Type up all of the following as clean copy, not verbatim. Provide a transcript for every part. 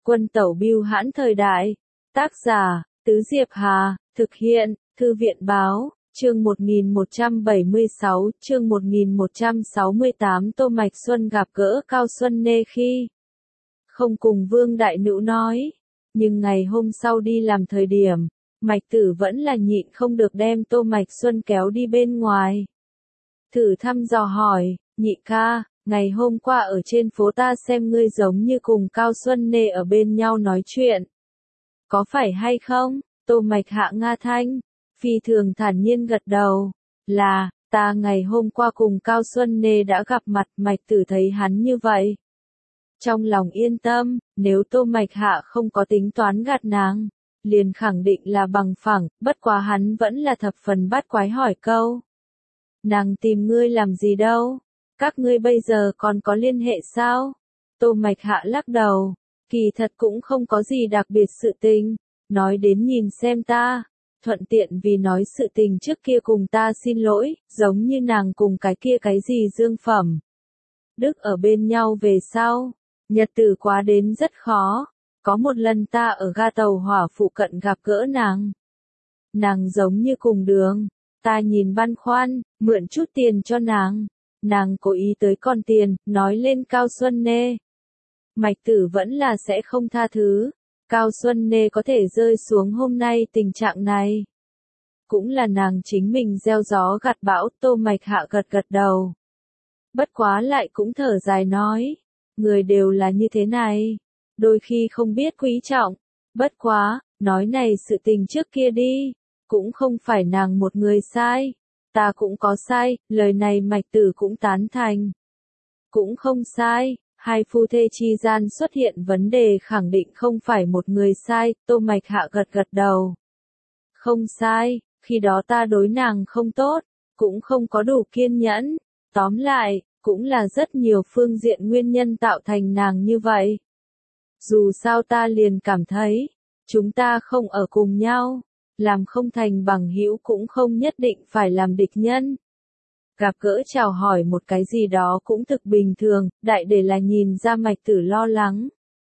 Quân tẩu bưu hãn thời đại. Tác giả, Tứ Diệp Hà, thực hiện, Thư viện báo, chương 1176, chương 1168 Tô Mạch Xuân gặp gỡ Cao Xuân Nê khi không cùng Vương Đại Nữ nói. Nhưng ngày hôm sau đi làm thời điểm, Mạch Tử vẫn là nhịn không được đem Tô Mạch Xuân kéo đi bên ngoài. Thử thăm dò hỏi, nhị ca, ngày hôm qua ở trên phố ta xem ngươi giống như cùng Cao Xuân Nê ở bên nhau nói chuyện. Có phải hay không? Tô Mạch hạ nga thanh, phi thường thản nhiên gật đầu. Là, ta ngày hôm qua cùng Cao Xuân Nê đã gặp mặt. Mạch Tử thấy hắn như vậy, trong lòng yên tâm, nếu Tô Mạch hạ không có tính toán gạt nàng, liền khẳng định là bằng phẳng, bất quá hắn vẫn là thập phần bắt quái hỏi câu. Nàng tìm ngươi làm gì đâu? Các ngươi bây giờ còn có liên hệ sao? Tô Mạch hạ lắc đầu, kỳ thật cũng không có gì đặc biệt sự tình, nói đến nhìn xem ta, thuận tiện vì nói sự tình trước kia cùng ta xin lỗi, giống như nàng cùng cái kia cái gì Dương Phẩm Đức ở bên nhau về sau, nhật tử quá đến rất khó. Có một lần ta ở ga tàu hỏa phụ cận gặp gỡ nàng. Nàng giống như cùng đường, ta nhìn băn khoăn, mượn chút tiền cho nàng. Nàng cố ý tới con tiền, nói lên Cao Xuân Nê. Mạch Tử vẫn là sẽ không tha thứ. Cao Xuân Nê có thể rơi xuống hôm nay tình trạng này, cũng là nàng chính mình gieo gió gặt bão. Tô Mạch hạ gật gật đầu. Bất quá lại cũng thở dài nói, người đều là như thế này, đôi khi không biết quý trọng. Bất quá, nói này sự tình trước kia đi, cũng không phải nàng một người sai, ta cũng có sai, lời này Mạch Tử cũng tán thành. Cũng không sai, hai phu thê chi gian xuất hiện vấn đề khẳng định không phải một người sai. Tô Mạch hạ gật gật đầu. Không sai, khi đó ta đối nàng không tốt, cũng không có đủ kiên nhẫn. Tóm lại, cũng là rất nhiều phương diện nguyên nhân tạo thành nàng như vậy. Dù sao ta liền cảm thấy, chúng ta không ở cùng nhau, làm không thành bằng hữu cũng không nhất định phải làm địch nhân. Gặp gỡ chào hỏi một cái gì đó cũng thực bình thường, đại để là nhìn ra Mạch Tử lo lắng.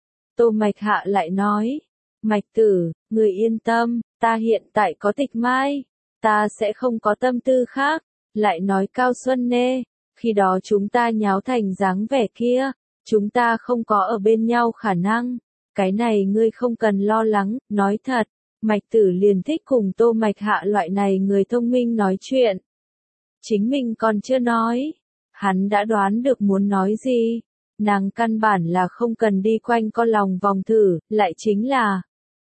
Tô Mạch hạ lại nói, Mạch Tử, người yên tâm, ta hiện tại có Tịch Mai, ta sẽ không có tâm tư khác. Lại nói Cao Xuân Nê, khi đó chúng ta nháo thành dáng vẻ kia, chúng ta không có ở bên nhau khả năng, cái này ngươi không cần lo lắng. Nói thật, Mạch Tử liền thích cùng Tô Mạch hạ loại này người thông minh nói chuyện. Chính mình còn chưa nói, hắn đã đoán được muốn nói gì. Nàng căn bản là không cần đi quanh co lòng vòng thử, lại chính là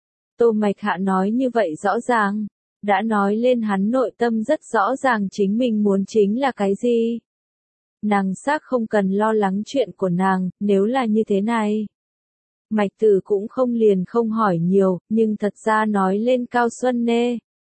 Tô Mạch hạ nói như vậy rõ ràng, đã nói lên hắn nội tâm rất rõ ràng chính mình muốn chính là cái gì. Nàng xác không cần lo lắng chuyện của nàng. Nếu là như thế này, Mạch Tử cũng không liền không hỏi nhiều, nhưng thật ra nói lên Cao Xuân Nê.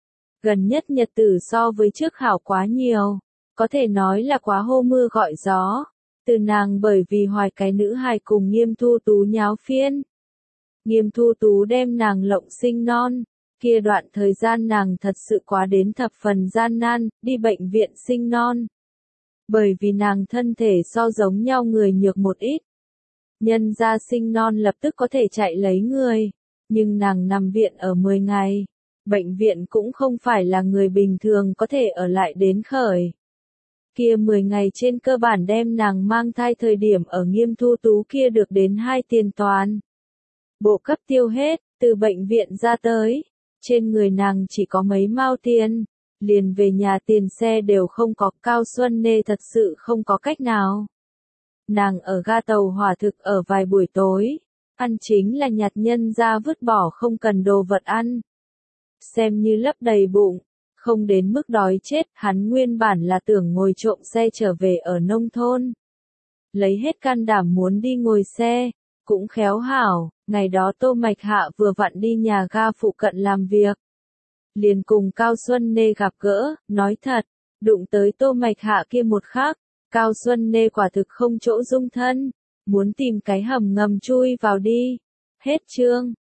Gần nhất nhật tử so với trước hảo quá nhiều, có thể nói là quá hô mưa gọi gió. Từ nàng bởi vì hoài cái nữ hài cùng Nghiêm Thu Tú nháo phiên. Nghiêm Thu Tú đem nàng lộng sinh non, kia đoạn thời gian nàng thật sự quá đến thập phần gian nan, đi bệnh viện sinh non. Bởi vì nàng thân thể so giống nhau người nhược một ít. Nhân ra sinh non lập tức có thể chạy lấy người, nhưng nàng nằm viện ở 10 ngày. Bệnh viện cũng không phải là người bình thường có thể ở lại đến khởi. Kia 10 ngày trên cơ bản đem nàng mang thai thời điểm ở Nghiêm Thu Tú kia được đến 2 tiền toàn bộ cấp tiêu hết. Từ bệnh viện ra tới, trên người nàng chỉ có mấy mao tiền, liền về nhà tiền xe đều không có. Cao Xuân Nê thật sự không có cách nào. Nàng ở ga tàu hỏa thực ở vài buổi tối, ăn chính là nhặt nhân ra vứt bỏ không cần đồ vật ăn, xem như lấp đầy bụng, không đến mức đói chết. Hắn nguyên bản là tưởng ngồi trộm xe trở về ở nông thôn, lấy hết can đảm muốn đi ngồi xe, cũng khéo hảo, ngày đó Tô Mạch hạ vừa vặn đi nhà ga phụ cận làm việc, liền cùng Cao Xuân Nê gặp gỡ. Nói thật, đụng tới Tô Mạch hạ kia một khắc, Cao Xuân Nê quả thực không chỗ dung thân, muốn tìm cái hầm ngầm chui vào đi. Hết chương.